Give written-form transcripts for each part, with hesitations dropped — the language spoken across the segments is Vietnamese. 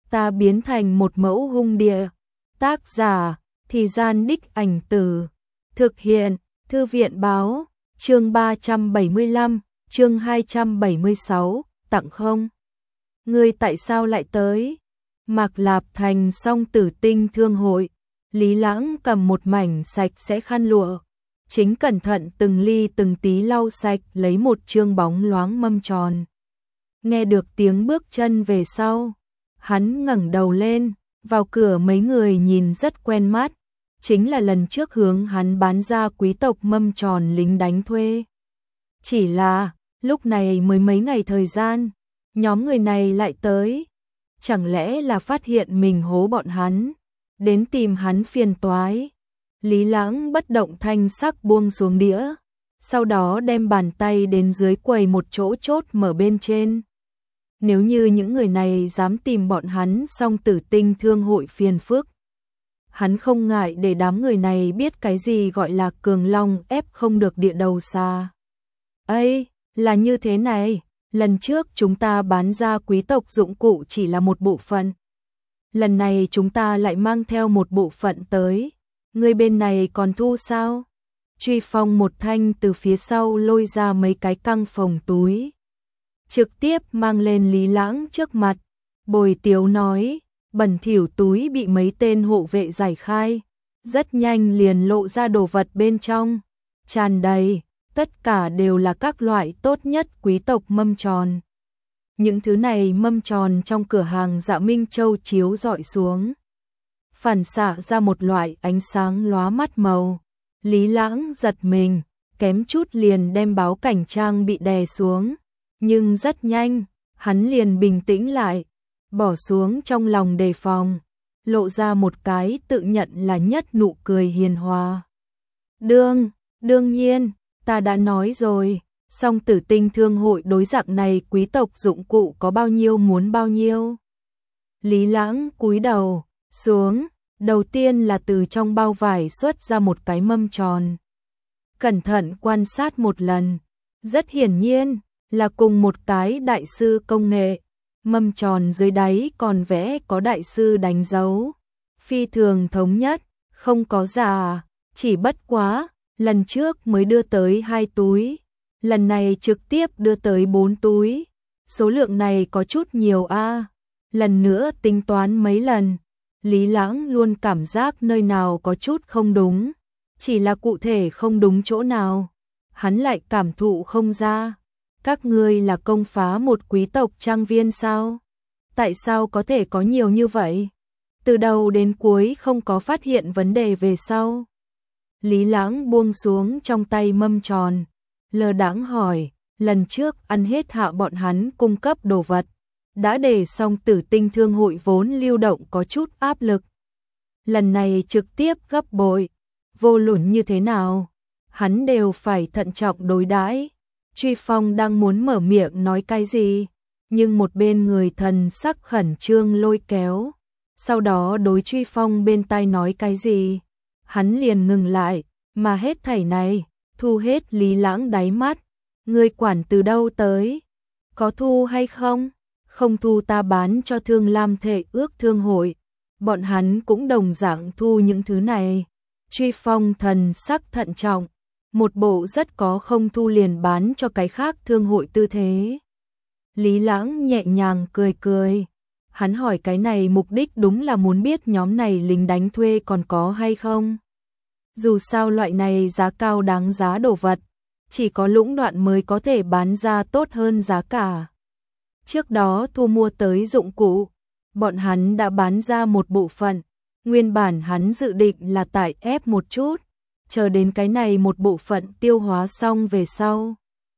ta biến thành một mẫu hung địa. Tác giả, Thì Gian Đích Ảnh Tử. Thực hiện, Thư viện Báo. Chương 375, chương 276, tặng không. Ngươi tại sao lại tới? Mạc Lạp Thành Song Tử Tinh Thương Hội. Lý Lãng cầm một mảnh sạch sẽ khăn lụa, chính cẩn thận từng ly từng tí lau sạch lấy một chương bóng loáng mâm tròn. Nghe được tiếng bước chân về sau, hắn ngẩng đầu lên, vào cửa mấy người nhìn rất quen mắt, chính là lần trước hướng hắn bán ra quý tộc mâm tròn lính đánh thuê. Chỉ là, lúc này mới mấy ngày thời gian, nhóm người này lại tới. Chẳng lẽ là phát hiện mình hố bọn hắn, đến tìm hắn phiền toái. Lý Lãng bất động thanh sắc buông xuống đĩa, sau đó đem bàn tay đến dưới quầy một chỗ chốt mở bên trên. Nếu như những người này dám tìm bọn hắn Song Tử Tinh Thương Hội phiền phức, hắn không ngại để đám người này biết cái gì gọi là cường long ép không được địa đầu xa. Ây, là như thế này, lần trước chúng ta bán ra quý tộc dụng cụ chỉ là một bộ phận. Lần này chúng ta lại mang theo một bộ phận tới, người bên này còn thu sao? Truy Phong một thanh từ phía sau lôi ra mấy cái căng phồng túi, trực tiếp mang lên Lý Lãng trước mặt. Bồi Tiếu nói, bẩn thỉu túi bị mấy tên hộ vệ giải khai, rất nhanh liền lộ ra đồ vật bên trong, tràn đầy, tất cả đều là các loại tốt nhất quý tộc mâm tròn. Những thứ này mâm tròn trong cửa hàng Dạ Minh Châu chiếu rọi xuống, phản xạ ra một loại ánh sáng lóa mắt màu. Lý Lãng giật mình, kém chút liền đem báo cảnh trang bị đè xuống, nhưng rất nhanh, hắn liền bình tĩnh lại, bỏ xuống trong lòng đề phòng, lộ ra một cái tự nhận là nhất nụ cười hiền hòa. Đương nhiên, ta đã nói rồi, Song Tử Tinh Thương Hội đối dạng này quý tộc dụng cụ có bao nhiêu muốn bao nhiêu. Lý Lãng cúi đầu xuống, đầu tiên là từ trong bao vải xuất ra một cái mâm tròn. Cẩn thận quan sát một lần, rất hiển nhiên là cùng một cái đại sư công nghệ. Mâm tròn dưới đáy còn vẽ có đại sư đánh dấu, phi thường thống nhất, không có giả, chỉ bất quá, lần trước mới đưa tới 2 túi, lần này trực tiếp đưa tới 4 túi, số lượng này có chút nhiều a. Lần nữa tính toán mấy lần, Lý Lãng luôn cảm giác nơi nào có chút không đúng, chỉ là cụ thể không đúng chỗ nào, hắn lại cảm thụ không ra. Các ngươi là công phá một quý tộc trang viên sao? Tại sao có thể có nhiều như vậy? Từ đầu đến cuối không có phát hiện vấn đề về sau. Lý Lãng buông xuống trong tay mâm tròn, lơ đãng hỏi, lần trước ăn hết hạ bọn hắn cung cấp đồ vật, đã để Song Tử Tinh Thương Hội vốn lưu động có chút áp lực. Lần này trực tiếp gấp bội, vô luận như thế nào, hắn đều phải thận trọng đối đãi. Truy Phong đang muốn mở miệng nói cái gì, nhưng một bên người thần sắc khẩn trương lôi kéo, sau đó đối Truy Phong bên tai nói cái gì, hắn liền ngừng lại, mà hết thảy này, thu hết Lý Lãng đáy mắt. Ngươi quản từ đâu tới? Có thu hay không? Không thu ta bán cho Thương Lam Thể Ước Thương Hội, bọn hắn cũng đồng dạng thu những thứ này. Truy Phong thần sắc thận trọng, một bộ rất có không thu liền bán cho cái khác thương hội tư thế. Lý Lãng nhẹ nhàng cười cười, hắn hỏi cái này mục đích đúng là muốn biết nhóm này lính đánh thuê còn có hay không. Dù sao loại này giá cao đáng giá đồ vật, chỉ có lũng đoạn mới có thể bán ra tốt hơn giá cả. Trước đó thu mua tới dụng cụ, bọn hắn đã bán ra một bộ phận, nguyên bản hắn dự định là tải ép một chút, chờ đến cái này một bộ phận tiêu hóa xong về sau,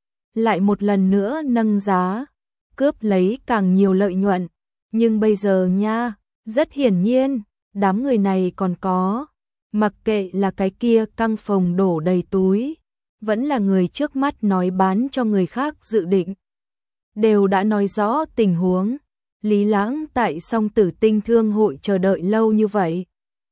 lại một lần nữa nâng giá, cướp lấy càng nhiều lợi nhuận. Nhưng bây giờ nha, rất hiển nhiên, đám người này còn có, mặc kệ là cái kia căng phồng đổ đầy túi, vẫn là người trước mắt nói bán cho người khác dự định, đều đã nói rõ tình huống. Lý Lãng tại Song Tử Tinh Thương Hội chờ đợi lâu như vậy,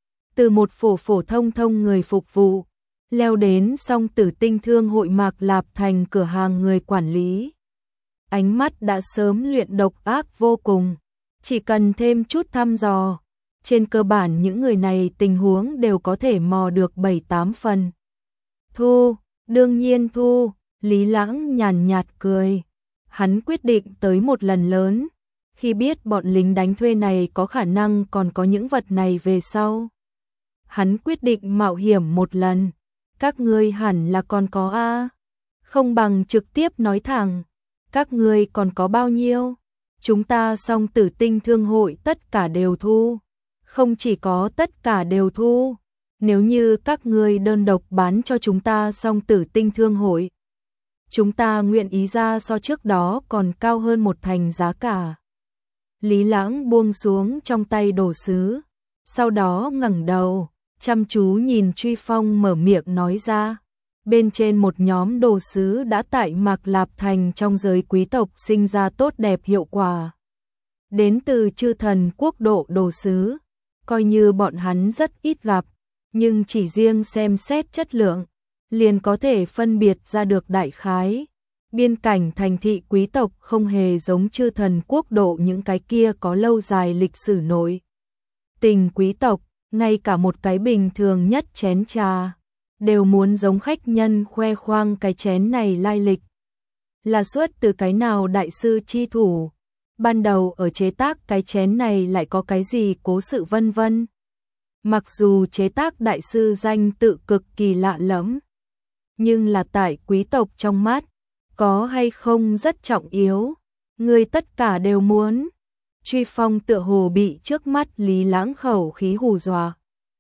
từ một phổ thông người phục vụ, leo đến Song Tử Tinh Thương Hội Mạc Lạp Thành cửa hàng người quản lý. Ánh mắt đã sớm luyện độc ác vô cùng, chỉ cần thêm chút thăm dò, trên cơ bản những người này tình huống đều có thể mò được 7-8 phần. Thu, đương nhiên thu, Lý Lãng nhàn nhạt cười. Hắn quyết định tới một lần lớn, khi biết bọn lính đánh thuê này có khả năng còn có những vật này về sau. Hắn quyết định mạo hiểm một lần, các ngươi hẳn là còn có a, không bằng trực tiếp nói thẳng, các ngươi còn có bao nhiêu? Chúng ta Song Tử Tinh Thương hội tất cả đều thu, không chỉ có tất cả đều thu, nếu như các ngươi đơn độc bán cho chúng ta Song Tử Tinh Thương hội, chúng ta nguyện ý ra so trước đó còn cao hơn 1/10 giá cả. Lý Lãng buông xuống trong tay đồ sứ, sau đó ngẩng đầu, chăm chú nhìn Truy Phong mở miệng nói ra. Bên trên một nhóm đồ sứ đã tại Mạc Lạp Thành trong giới quý tộc sinh ra tốt đẹp hiệu quả. Đến từ chư thần quốc độ đồ sứ, coi như bọn hắn rất ít gặp, nhưng chỉ riêng xem xét chất lượng, liền có thể phân biệt ra được đại khái. Biên cảnh thành thị quý tộc không hề giống chư thần quốc độ những cái kia có lâu dài lịch sử nổi. Tình quý tộc, ngay cả một cái bình thường nhất chén trà, đều muốn giống khách nhân khoe khoang cái chén này lai lịch. Là xuất từ cái nào đại sư chi thủ, ban đầu ở chế tác cái chén này lại có cái gì cố sự vân vân. Mặc dù chế tác đại sư danh tự cực kỳ lạ lẫm, nhưng là tại quý tộc trong mắt, có hay không rất trọng yếu, người tất cả đều muốn. Truy Phong tựa hồ bị trước mắt Lý Lãng khẩu khí hù dọa,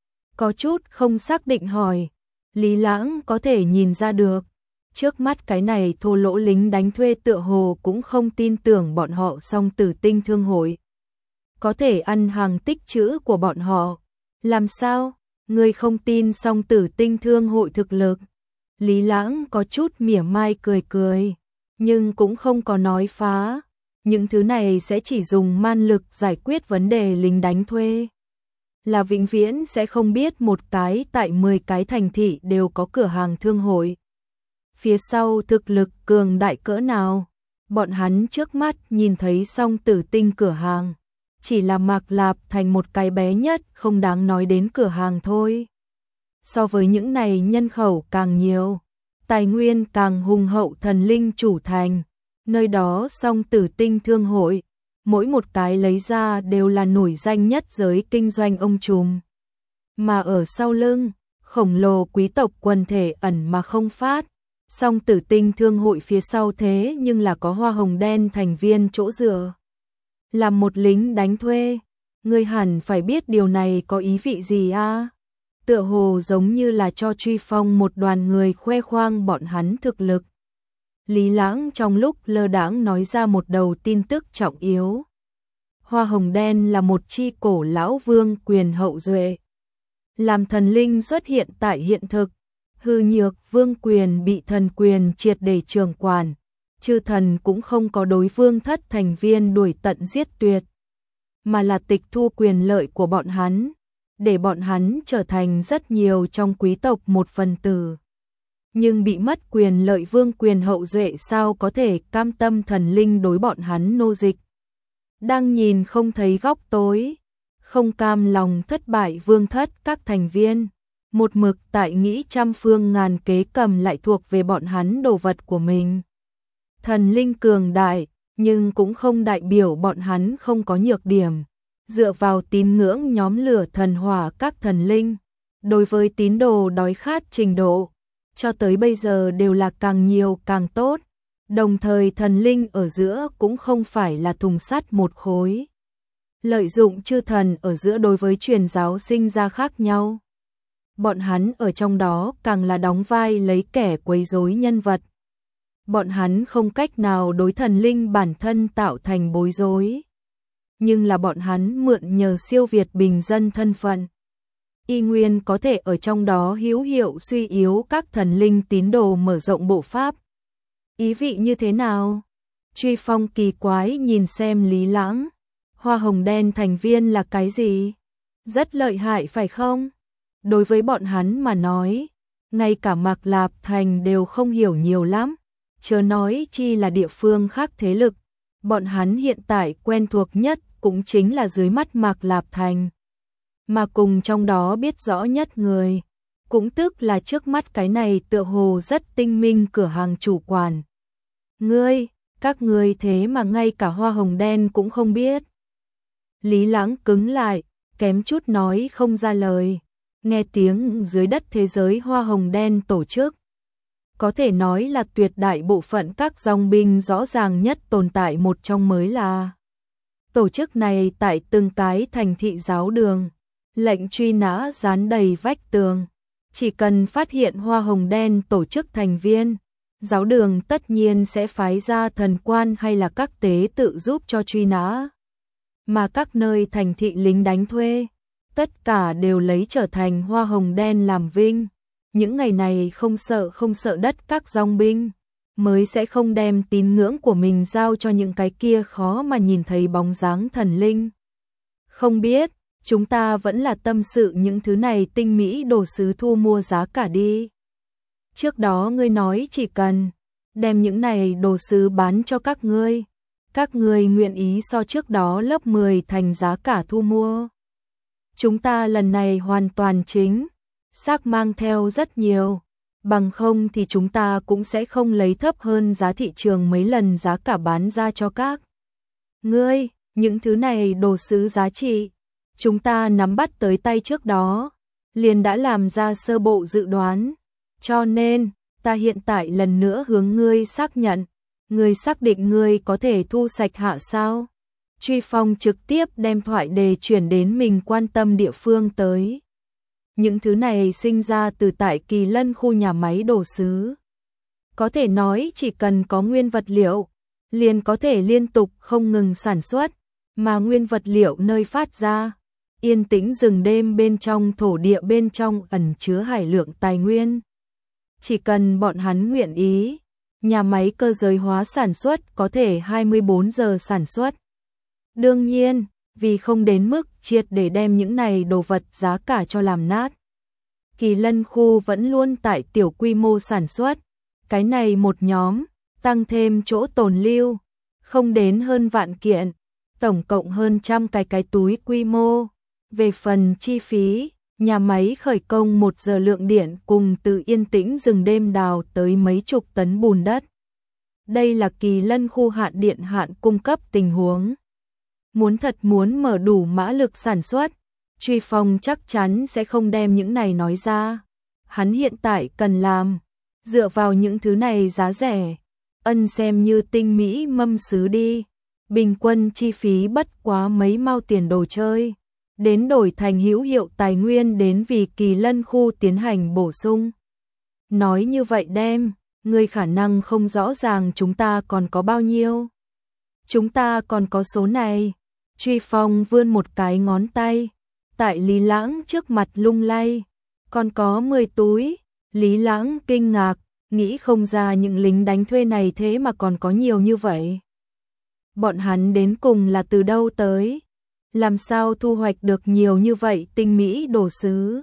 có chút không xác định hỏi. Lý Lãng có thể nhìn ra được, trước mắt cái này thô lỗ lính đánh thuê tựa hồ cũng không tin tưởng bọn họ Song Tử Tinh Thương hội có thể ăn hàng tích trữ của bọn họ. Làm sao? Ngươi không tin Song Tử Tinh Thương hội thực lực? Lý Lãng có chút mỉa mai cười cười, nhưng cũng không có nói phá. Những thứ này sẽ chỉ dùng man lực giải quyết vấn đề lính đánh thuê, là vĩnh viễn sẽ không biết một cái tại 10 cái thành thị đều có cửa hàng thương hội. Phía sau thực lực cường đại cỡ nào, bọn hắn trước mắt nhìn thấy Song Tử Tinh cửa hàng, chỉ là Mạc Lạp Thành một cái bé nhất không đáng nói đến cửa hàng thôi. So với những này nhân khẩu càng nhiều, tài nguyên càng hùng hậu thần linh chủ thành, nơi đó Song Tử Tinh Thương hội, mỗi một cái lấy ra đều là nổi danh nhất giới kinh doanh ông trùm. Mà ở sau lưng, khổng lồ quý tộc quần thể ẩn mà không phát, Song Tử Tinh Thương hội phía sau thế nhưng là có hoa hồng đen thành viên chỗ dựa. Làm một lính đánh thuê, ngươi hẳn phải biết điều này có ý vị gì a? Tựa hồ giống như là cho Truy Phong một đoàn người khoe khoang bọn hắn thực lực. Lý Lãng trong lúc lơ đãng nói ra một đầu tin tức trọng yếu. Hoa hồng đen là một chi cổ lão vương quyền hậu duệ. Làm thần linh xuất hiện tại hiện thực, hư nhược vương quyền bị thần quyền triệt để trường quản, chư thần cũng không có đối vương thất thành viên đuổi tận giết tuyệt, mà là tịch thu quyền lợi của bọn hắn, để bọn hắn trở thành rất nhiều trong quý tộc một phần tử. Nhưng bị mất quyền lợi vương quyền hậu duệ sao có thể cam tâm thần linh đối bọn hắn nô dịch. Đang nhìn không thấy góc tối, không cam lòng thất bại vương thất các thành viên, một mực tại nghĩ trăm phương ngàn kế cầm lại thuộc về bọn hắn đồ vật của mình. Thần linh cường đại, nhưng cũng không đại biểu bọn hắn không có nhược điểm. Dựa vào tín ngưỡng nhóm lửa thần hỏa các thần linh, đối với tín đồ đói khát trình độ, cho tới bây giờ đều là càng nhiều càng tốt. Đồng thời thần linh ở giữa cũng không phải là thùng sắt một khối. Lợi dụng chư thần ở giữa đối với truyền giáo sinh ra khác nhau. Bọn hắn ở trong đó càng là đóng vai lấy kẻ quấy rối nhân vật. Bọn hắn không cách nào đối thần linh bản thân tạo thành bối rối. Nhưng là bọn hắn mượn nhờ siêu việt bình dân thân phận, y nguyên có thể ở trong đó hữu hiệu suy yếu các thần linh tín đồ mở rộng bộ pháp. Ý vị như thế nào? Truy Phong kỳ quái nhìn xem Lý Lãng. Hoa hồng đen thành viên là cái gì? Rất lợi hại phải không? Đối với bọn hắn mà nói, ngay cả Mạc Lạp Thành đều không hiểu nhiều lắm, chớ nói chi là địa phương khác thế lực. Bọn hắn hiện tại quen thuộc nhất cũng chính là dưới mắt Mạc Lạp Thành. Mà cùng trong đó biết rõ nhất người, cũng tức là trước mắt cái này tựa hồ rất tinh minh cửa hàng chủ quản. Các ngươi thế mà ngay cả hoa hồng đen cũng không biết. Lý Lãng cứng lại, kém chút nói không ra lời. Nghe tiếng dưới đất thế giới hoa hồng đen tổ chức, có thể nói là tuyệt đại bộ phận các dòng binh rõ ràng nhất tồn tại một trong mới là. Tổ chức này tại từng cái thành thị giáo đường, lệnh truy nã dán đầy vách tường. Chỉ cần phát hiện hoa hồng đen tổ chức thành viên, giáo đường tất nhiên sẽ phái ra thần quan hay là các tế tự giúp cho truy nã. Mà các nơi thành thị lính đánh thuê, tất cả đều lấy trở thành hoa hồng đen làm vinh. Những ngày này không sợ đất các dòng binh, mới sẽ không đem tín ngưỡng của mình giao cho những cái kia khó mà nhìn thấy bóng dáng thần linh. Không biết, chúng ta vẫn là tâm sự những thứ này tinh mỹ đồ sứ thu mua giá cả đi. Trước đó ngươi nói chỉ cần đem những này đồ sứ bán cho các ngươi nguyện ý so trước đó lớp 10 thành giá cả thu mua. Chúng ta lần này hoàn toàn chính xác mang theo rất nhiều, bằng không thì chúng ta cũng sẽ không lấy thấp hơn giá thị trường mấy lần giá cả bán ra cho các ngươi. Những thứ này đồ sứ giá trị, chúng ta nắm bắt tới tay trước đó, liền đã làm ra sơ bộ dự đoán. Cho nên, ta hiện tại lần nữa hướng ngươi xác nhận, ngươi xác định ngươi có thể thu sạch hạ sao? Truy Phong trực tiếp đem thoại đề chuyển đến mình quan tâm địa phương tới. Những thứ này sinh ra từ tại Kỳ Lân khu nhà máy đồ sứ. Có thể nói chỉ cần có nguyên vật liệu, liền có thể liên tục không ngừng sản xuất, mà nguyên vật liệu nơi phát ra, yên tĩnh rừng đêm bên trong thổ địa bên trong ẩn chứa hải lượng tài nguyên. Chỉ cần bọn hắn nguyện ý, nhà máy cơ giới hóa sản xuất có thể 24 giờ sản xuất. Đương nhiên, vì không đến mức triệt để đem những này đồ vật giá cả cho làm nát, Kỳ Lân khu vẫn luôn tại tiểu quy mô sản xuất. Cái này một nhóm, tăng thêm chỗ tồn lưu, không đến hơn vạn kiện, tổng cộng hơn trăm cái túi quy mô. Về phần chi phí, nhà máy khởi công 1 giờ lượng điện cùng từ yên tĩnh rừng đêm đào tới mấy chục tấn bùn đất. Đây là Kỳ Lân khu hạn điện hạn cung cấp tình huống. Muốn mở đủ mã lực sản xuất, Truy Phong chắc chắn sẽ không đem những này nói ra. Hắn hiện tại cần làm, dựa vào những thứ này giá rẻ, xem như tinh mỹ mâm sứ đi. Bình quân chi phí bất quá mấy mao tiền đồ chơi, đến đổi thành hữu hiệu tài nguyên đến vì Kỳ Lân khu tiến hành bổ sung. Nói như vậy đem, ngươi khả năng không rõ ràng chúng ta còn có bao nhiêu. Chúng ta còn có số này. Truy Phong vươn một cái ngón tay, tại Lý Lãng trước mặt lung lay. Còn có 10 túi. Lý Lãng kinh ngạc, nghĩ không ra những lính đánh thuê này thế mà còn có nhiều như vậy. Bọn hắn đến cùng là từ đâu tới? Làm sao thu hoạch được nhiều như vậy tinh mỹ đồ sứ?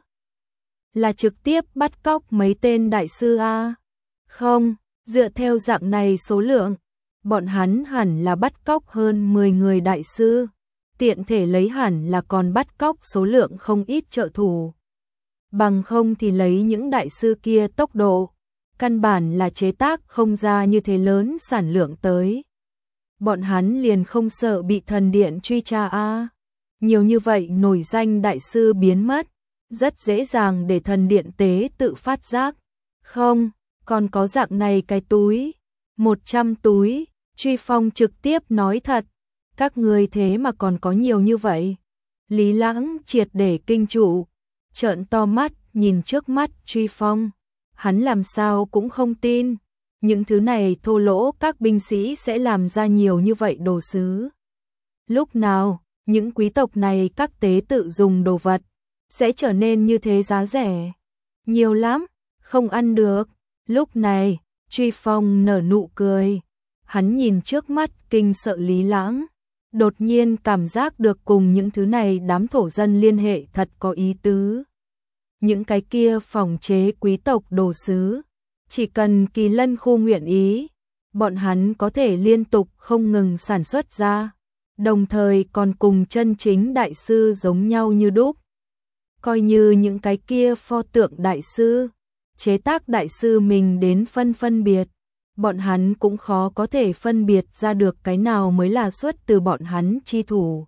Là trực tiếp bắt cóc mấy tên đại sư a? Không, dựa theo dạng này số lượng, bọn hắn hẳn là bắt cóc hơn 10 người đại sư. Tiện thể lấy hẳn là còn bắt cóc số lượng không ít trợ thủ. Bằng không thì lấy những đại sư kia tốc độ, căn bản là chế tác không ra như thế lớn sản lượng tới. Bọn hắn liền không sợ bị thần điện truy tra a? Nhiều như vậy nổi danh đại sư biến mất, rất dễ dàng để thần điện tế tự phát giác. Không, còn có dạng này cái túi, 100 túi. Truy Phong trực tiếp nói thật, các ngươi thế mà còn có nhiều như vậy. Lý Lãng triệt để kinh trụ, trợn to mắt nhìn trước mắt Truy Phong. Hắn làm sao cũng không tin, những thứ này thô lỗ các binh sĩ sẽ làm ra nhiều như vậy đồ sứ. Lúc nào, những quý tộc này các tế tự dùng đồ vật, sẽ trở nên như thế giá rẻ? Nhiều lắm, không ăn được. Lúc này, Truy Phong nở nụ cười. Hắn nhìn trước mắt kinh sợ Lý Lãng, đột nhiên cảm giác được cùng những thứ này đám thổ dân liên hệ thật có ý tứ. Những cái kia phòng chế quý tộc đồ sứ, chỉ cần Kỳ Lân khu nguyện ý, bọn hắn có thể liên tục không ngừng sản xuất ra. đồng thời còn cùng chân chính đại sư giống nhau như đúc. Coi như những cái kia pho tượng đại sư, chế tác đại sư mình đến phân biệt, bọn hắn cũng khó có thể phân biệt ra được cái nào mới là xuất từ bọn hắn chi thủ.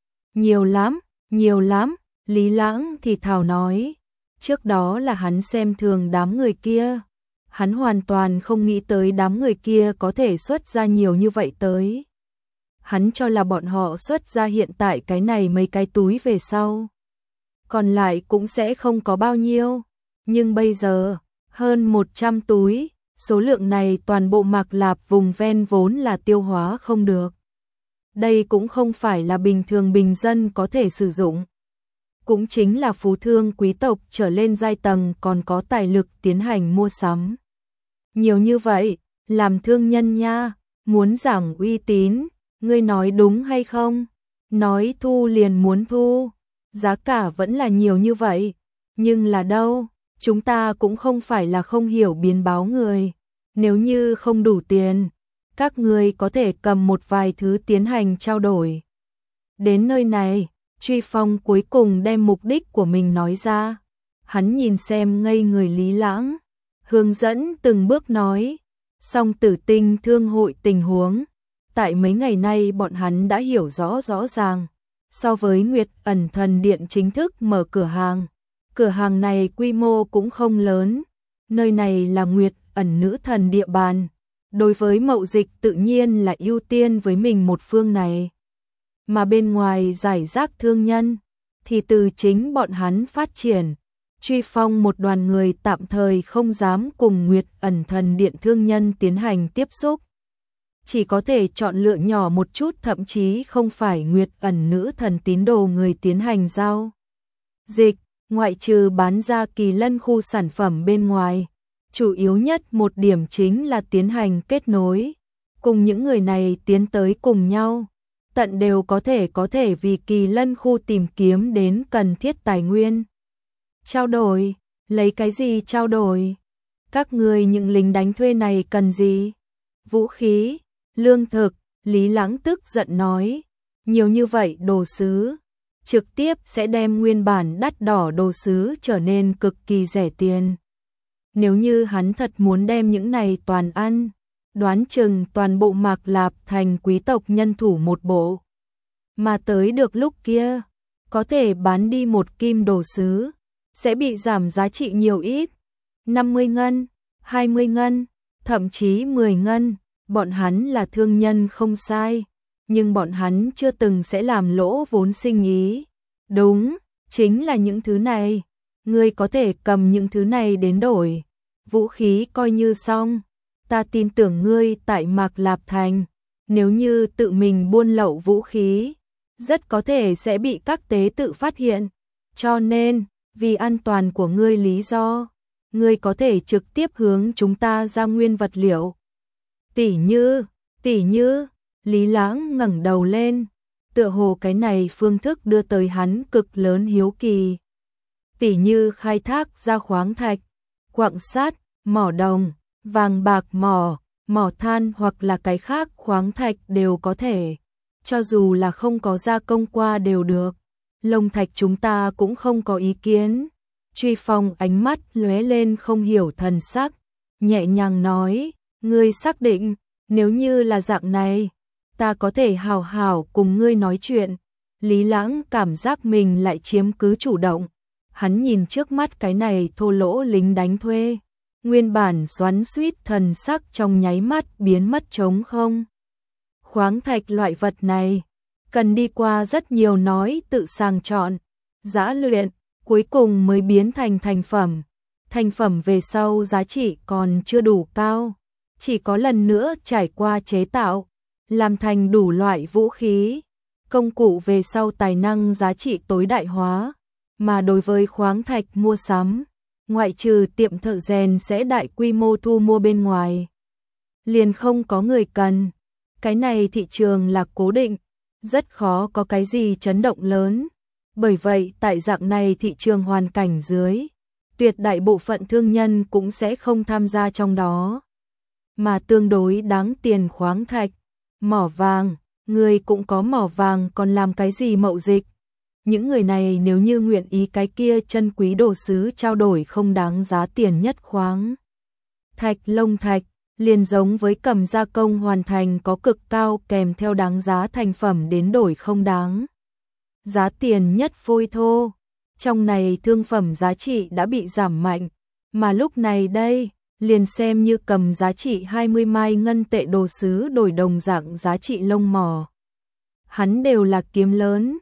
Nhiều lắm, Lý Lãng thì thào nói, trước đó là hắn xem thường đám người kia, hắn hoàn toàn không nghĩ tới đám người kia có thể xuất ra nhiều như vậy tới. Hắn cho là bọn họ xuất ra hiện tại cái này mấy cái túi về sau, còn lại cũng sẽ không có bao nhiêu, nhưng bây giờ, hơn 100 túi, số lượng này toàn bộ Mạc Lạp vùng ven vốn là tiêu hóa không được. Đây cũng không phải là bình thường bình dân có thể sử dụng. Cũng chính là phú thương quý tộc trở lên giai tầng còn có tài lực tiến hành mua sắm. Nhiều như vậy, làm thương nhân nha, muốn giảng uy tín, ngươi nói đúng hay không? Nói thu liền muốn thu, giá cả vẫn là nhiều như vậy, nhưng là đâu, chúng ta cũng không phải là không hiểu biến báo người. Nếu như không đủ tiền, các ngươi có thể cầm một vài thứ tiến hành trao đổi. Đến nơi này, Truy Phong cuối cùng đem mục đích của mình nói ra. Hắn nhìn xem ngây người Lý Lãng, hướng dẫn từng bước nói, Song Tử Tinh thương hội tình huống. Tại mấy ngày nay bọn hắn đã hiểu rõ ràng. So với Nguyệt Ẩn Thần Điện chính thức mở cửa hàng này quy mô cũng không lớn. Nơi này là Nguyệt Ẩn Nữ Thần địa bàn. Đối với mậu dịch tự nhiên là ưu tiên với mình một phương này. Mà bên ngoài giải rác thương nhân, thì từ chính bọn hắn phát triển. Truy Phong một đoàn người tạm thời không dám cùng Nguyệt Ẩn Thần Điện thương nhân tiến hành tiếp xúc. Chỉ có thể chọn lựa nhỏ một chút, thậm chí không phải Nguyệt Ẩn Nữ Thần tín đồ người tiến hành giao dịch, ngoại trừ bán ra Kỳ Lân khu sản phẩm bên ngoài. Chủ yếu nhất một điểm chính là tiến hành kết nối, cùng những người này tiến tới cùng nhau, tận đều có thể vì Kỳ Lân khu tìm kiếm đến cần thiết tài nguyên. Trao đổi, lấy cái gì trao đổi? Các người những lính đánh thuê này cần gì? Vũ khí, lương thực, Lý Lãng tức giận nói, nhiều như vậy đồ sứ, trực tiếp sẽ đem nguyên bản đắt đỏ đồ sứ trở nên cực kỳ rẻ tiền. Nếu như hắn thật muốn đem những này toàn ăn, đoán chừng toàn bộ Mạc Lạp thành quý tộc nhân thủ một bộ. Mà tới được lúc kia, có thể bán đi một kim đồ sứ, sẽ bị giảm giá trị nhiều ít, 50 ngân, 20 ngân, thậm chí 10 ngân, bọn hắn là thương nhân không sai, nhưng bọn hắn chưa từng sẽ làm lỗ vốn sinh ý. Đúng, chính là những thứ này, ngươi có thể cầm những thứ này đến đổi, vũ khí coi như xong, ta tin tưởng ngươi tại Mạc Lạp Thành, nếu như tự mình buôn lậu vũ khí, rất có thể sẽ bị các tế tự phát hiện, cho nên, vì an toàn của ngươi lý do, ngươi có thể trực tiếp hướng chúng ta ra nguyên vật liệu. Tỷ như, Lý Lãng ngẩng đầu lên, tựa hồ cái này phương thức đưa tới hắn cực lớn hiếu kỳ. Tỷ như khai thác ra khoáng thạch, quặng sắt, mỏ đồng, vàng bạc mỏ than hoặc là cái khác khoáng thạch đều có thể, cho dù là không có gia công qua đều được. Lông thạch chúng ta cũng không có ý kiến. Truy Phong ánh mắt lóe lên không hiểu thần sắc, nhẹ nhàng nói, ngươi xác định, nếu như là dạng này, ta có thể hào hào cùng ngươi nói chuyện. Lý Lãng cảm giác mình lại chiếm cứ chủ động. Hắn nhìn trước mắt cái này thô lỗ lính đánh thuê, nguyên bản xoắn xuýt thần sắc trong nháy mắt biến mất trống không. Khoáng thạch loại vật này, cần đi qua rất nhiều nói tự sàng chọn, giã luyện, cuối cùng mới biến thành thành phẩm. Thành phẩm về sau giá trị còn chưa đủ cao, chỉ có lần nữa trải qua chế tạo, làm thành đủ loại vũ khí, công cụ về sau tài năng giá trị tối đại hóa. Mà đối với khoáng thạch mua sắm, ngoại trừ tiệm thợ rèn sẽ đại quy mô thu mua bên ngoài, liền không có người cần. Cái này thị trường là cố định, rất khó có cái gì chấn động lớn. Bởi vậy tại dạng này thị trường hoàn cảnh dưới, tuyệt đại bộ phận thương nhân cũng sẽ không tham gia trong đó. Mà tương đối đáng tiền khoáng thạch, mỏ vàng, Người cũng có mỏ vàng còn làm cái gì mậu dịch. Những người này nếu như nguyện ý cái kia chân quý đồ sứ trao đổi không đáng giá tiền nhất khoáng. Thạch lông thạch, liền giống với cầm gia công hoàn thành có cực cao kèm theo đáng giá thành phẩm đến đổi không đáng giá tiền nhất phôi thô. Trong này thương phẩm giá trị đã bị giảm mạnh, mà lúc này đây, liền xem như cầm giá trị 20 mai ngân tệ đồ sứ đổi đồng dạng giá trị lông mỏ. Hắn đều là kiếm lớn.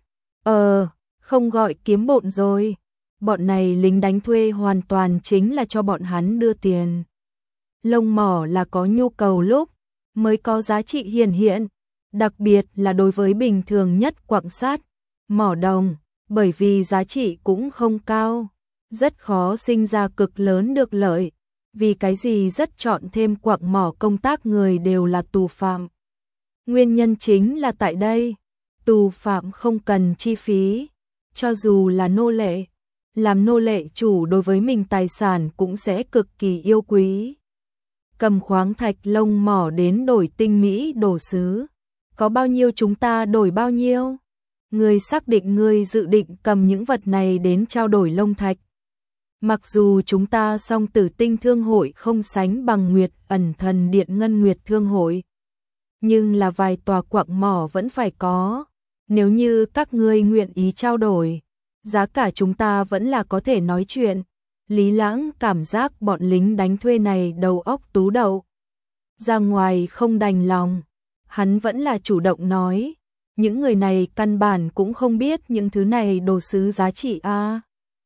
Không gọi kiếm bộn rồi. Bọn này lính đánh thuê hoàn toàn chính là cho bọn hắn đưa tiền. Lông mỏ là có nhu cầu lúc mới có giá trị hiển hiện, đặc biệt là đối với bình thường nhất quặng sắt, mỏ đồng, bởi vì giá trị cũng không cao, rất khó sinh ra cực lớn được lợi. Vì cái gì rất chọn thêm quặng mỏ công tác người đều là tù phạm. Nguyên nhân chính là tại đây, tù phạm không cần chi phí, cho dù là nô lệ, làm nô lệ chủ đối với mình tài sản cũng sẽ cực kỳ yêu quý. Cầm khoáng thạch lông mỏ đến đổi tinh mỹ đồ sứ, có bao nhiêu chúng ta đổi bao nhiêu. Người xác định người dự định cầm những vật này đến trao đổi lông thạch. Mặc dù chúng ta song tử tinh thương hội không sánh bằng Nguyệt ẩn thần điện ngân nguyệt thương hội, nhưng là vài tòa quặng mỏ vẫn phải có. Nếu như các ngươi nguyện ý trao đổi, giá cả chúng ta vẫn là có thể nói chuyện. Lý Lãng cảm giác bọn lính đánh thuê này đầu óc tú đậu. Ra ngoài không đành lòng, hắn vẫn là chủ động nói, những người này căn bản cũng không biết những thứ này đồ sứ giá trị a.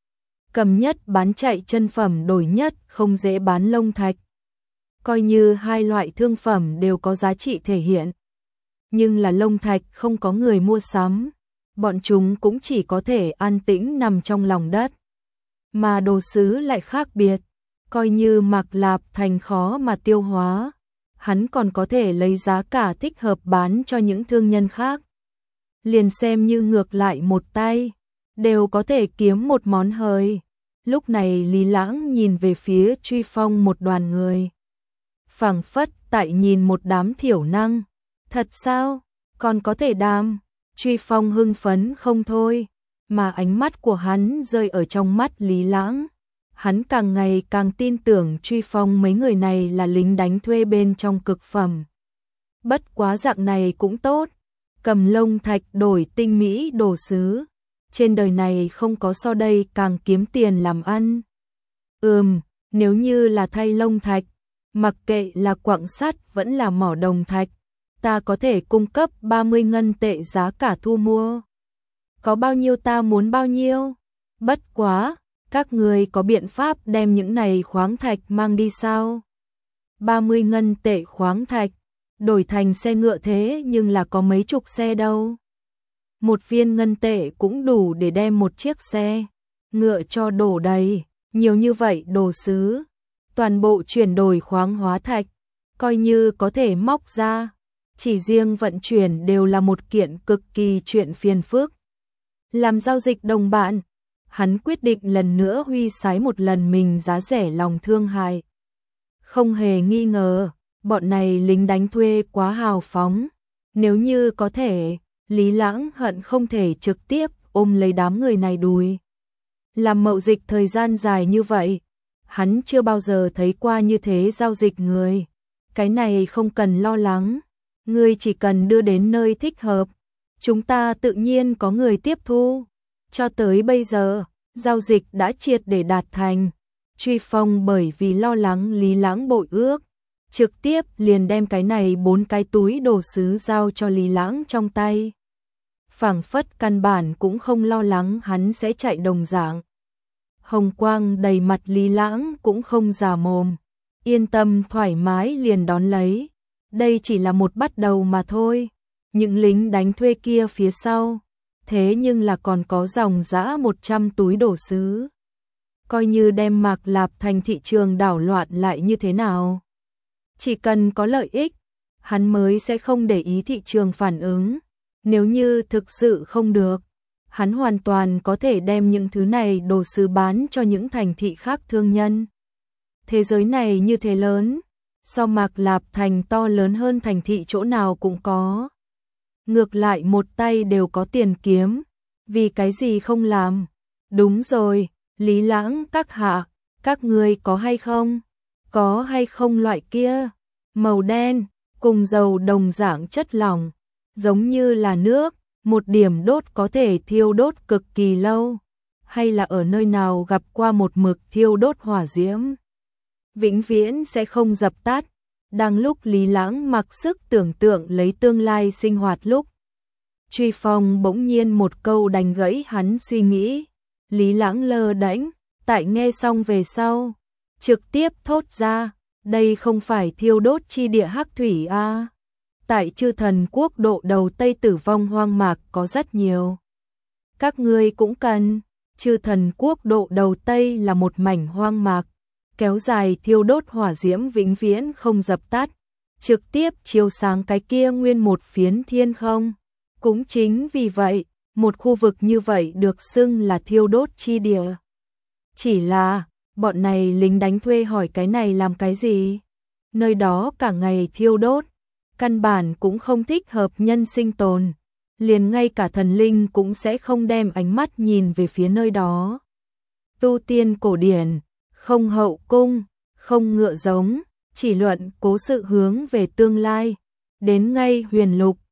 Cầm nhất bán chạy chân phẩm đổi nhất không dễ bán lông thạch. Coi như hai loại thương phẩm đều có giá trị thể hiện, nhưng là lông thạch không có người mua sắm, bọn chúng cũng chỉ có thể an tĩnh nằm trong lòng đất. Mà đồ sứ lại khác biệt, coi như Mạc Lạp Thành khó mà tiêu hóa, hắn còn có thể lấy giá cả thích hợp bán cho những thương nhân khác. Liền xem như ngược lại một tay, đều có thể kiếm một món hời. Lúc này Lý Lãng nhìn về phía Truy Phong một đoàn người, phảng phất tại nhìn một đám thiểu năng. Thật sao? Còn có thể đam? Truy Phong hưng phấn không thôi, mà ánh mắt của hắn rơi ở trong mắt Lý Lãng. Hắn càng ngày càng tin tưởng Truy Phong mấy người này là lính đánh thuê bên trong cực phẩm. Bất quá dạng này cũng tốt, cầm lông thạch đổi tinh mỹ đồ sứ. Trên đời này không có so đây càng kiếm tiền làm ăn. Nếu như là thay lông thạch, mặc kệ là quặng sắt vẫn là mỏ đồng thạch, ta có thể cung cấp 30 ngân tệ giá cả thu mua. Có bao nhiêu ta muốn bao nhiêu. Bất quá, các người có biện pháp đem những này khoáng thạch mang đi sao? 30 ngân tệ khoáng thạch, đổi thành xe ngựa thế nhưng là có mấy chục xe đâu. Một viên ngân tệ cũng đủ để đem một chiếc xe ngựa cho đổ đầy, nhiều như vậy đồ sứ, toàn bộ chuyển đổi khoáng hóa thạch, coi như có thể móc ra, chỉ riêng vận chuyển đều là một kiện cực kỳ chuyện phiền phức. Làm giao dịch đồng bạn, hắn quyết định lần nữa huy sái một lần mình giá rẻ lòng thương hại. Không hề nghi ngờ, bọn này lính đánh thuê quá hào phóng, nếu như có thể, Lý Lãng hận không thể trực tiếp ôm lấy đám người này đùi. Làm mậu dịch thời gian dài như vậy, hắn chưa bao giờ thấy qua như thế giao dịch người. Cái này không cần lo lắng, ngươi chỉ cần đưa đến nơi thích hợp, chúng ta tự nhiên có người tiếp thu. Cho tới bây giờ, giao dịch đã triệt để đạt thành. Truy Phong bởi vì lo lắng Lý Lãng bội ước, trực tiếp liền đem cái này 4 cái túi đồ sứ giao cho Lý Lãng trong tay. Phảng phất căn bản cũng không lo lắng hắn sẽ chạy đồng dạng. Hồng quang đầy mặt Lý Lãng cũng không già mồm, yên tâm thoải mái liền đón lấy. Đây chỉ là một bắt đầu mà thôi. Những lính đánh thuê kia phía sau, thế nhưng là còn có dòng dã 100 túi đồ sứ. Coi như đem Mạc Lạp Thành thị trường đảo loạn lại như thế nào. Chỉ cần có lợi ích, hắn mới sẽ không để ý thị trường phản ứng. Nếu như thực sự không được, hắn hoàn toàn có thể đem những thứ này đồ sứ bán cho những thành thị khác thương nhân. Thế giới này như thế lớn, so Mạc Lạp Thành to lớn hơn thành thị chỗ nào cũng có. ngược lại một tay đều có tiền kiếm, vì cái gì không làm? Đúng rồi, Lý Lãng các hạ, các ngươi có hay không? Có hay không loại kia? Màu đen, cùng dầu đồng dạng chất lỏng, giống như là nước, một điểm đốt có thể thiêu đốt cực kỳ lâu, hay là ở nơi nào gặp qua một mực thiêu đốt hỏa diễm, vĩnh viễn sẽ không dập tắt. Đang lúc Lý Lãng mặc sức tưởng tượng lấy tương lai sinh hoạt lúc, Truy Phong bỗng nhiên một câu đánh gãy hắn suy nghĩ. Lý Lãng lơ đễnh, tại nghe xong về sau, trực tiếp thốt ra, đây không phải thiêu đốt chi địa hắc thủy a? Tại Chư Thần Quốc độ đầu Tây tử vong hoang mạc có rất nhiều. Các ngươi cũng cần, Chư Thần Quốc độ đầu Tây là một mảnh hoang mạc, kéo dài thiêu đốt hỏa diễm vĩnh viễn không dập tắt, trực tiếp chiếu sáng cái kia nguyên một phiến thiên không. Cũng chính vì vậy, một khu vực như vậy được xưng là thiêu đốt chi địa. Chỉ là, bọn này lính đánh thuê hỏi cái này làm cái gì? Nơi đó cả ngày thiêu đốt, căn bản cũng không thích hợp nhân sinh tồn, liền ngay cả thần linh cũng sẽ không đem ánh mắt nhìn về phía nơi đó. Tu tiên cổ điển, không hậu cung, không ngựa giống, chỉ luận cố sự hướng về tương lai, đến ngay huyền lục,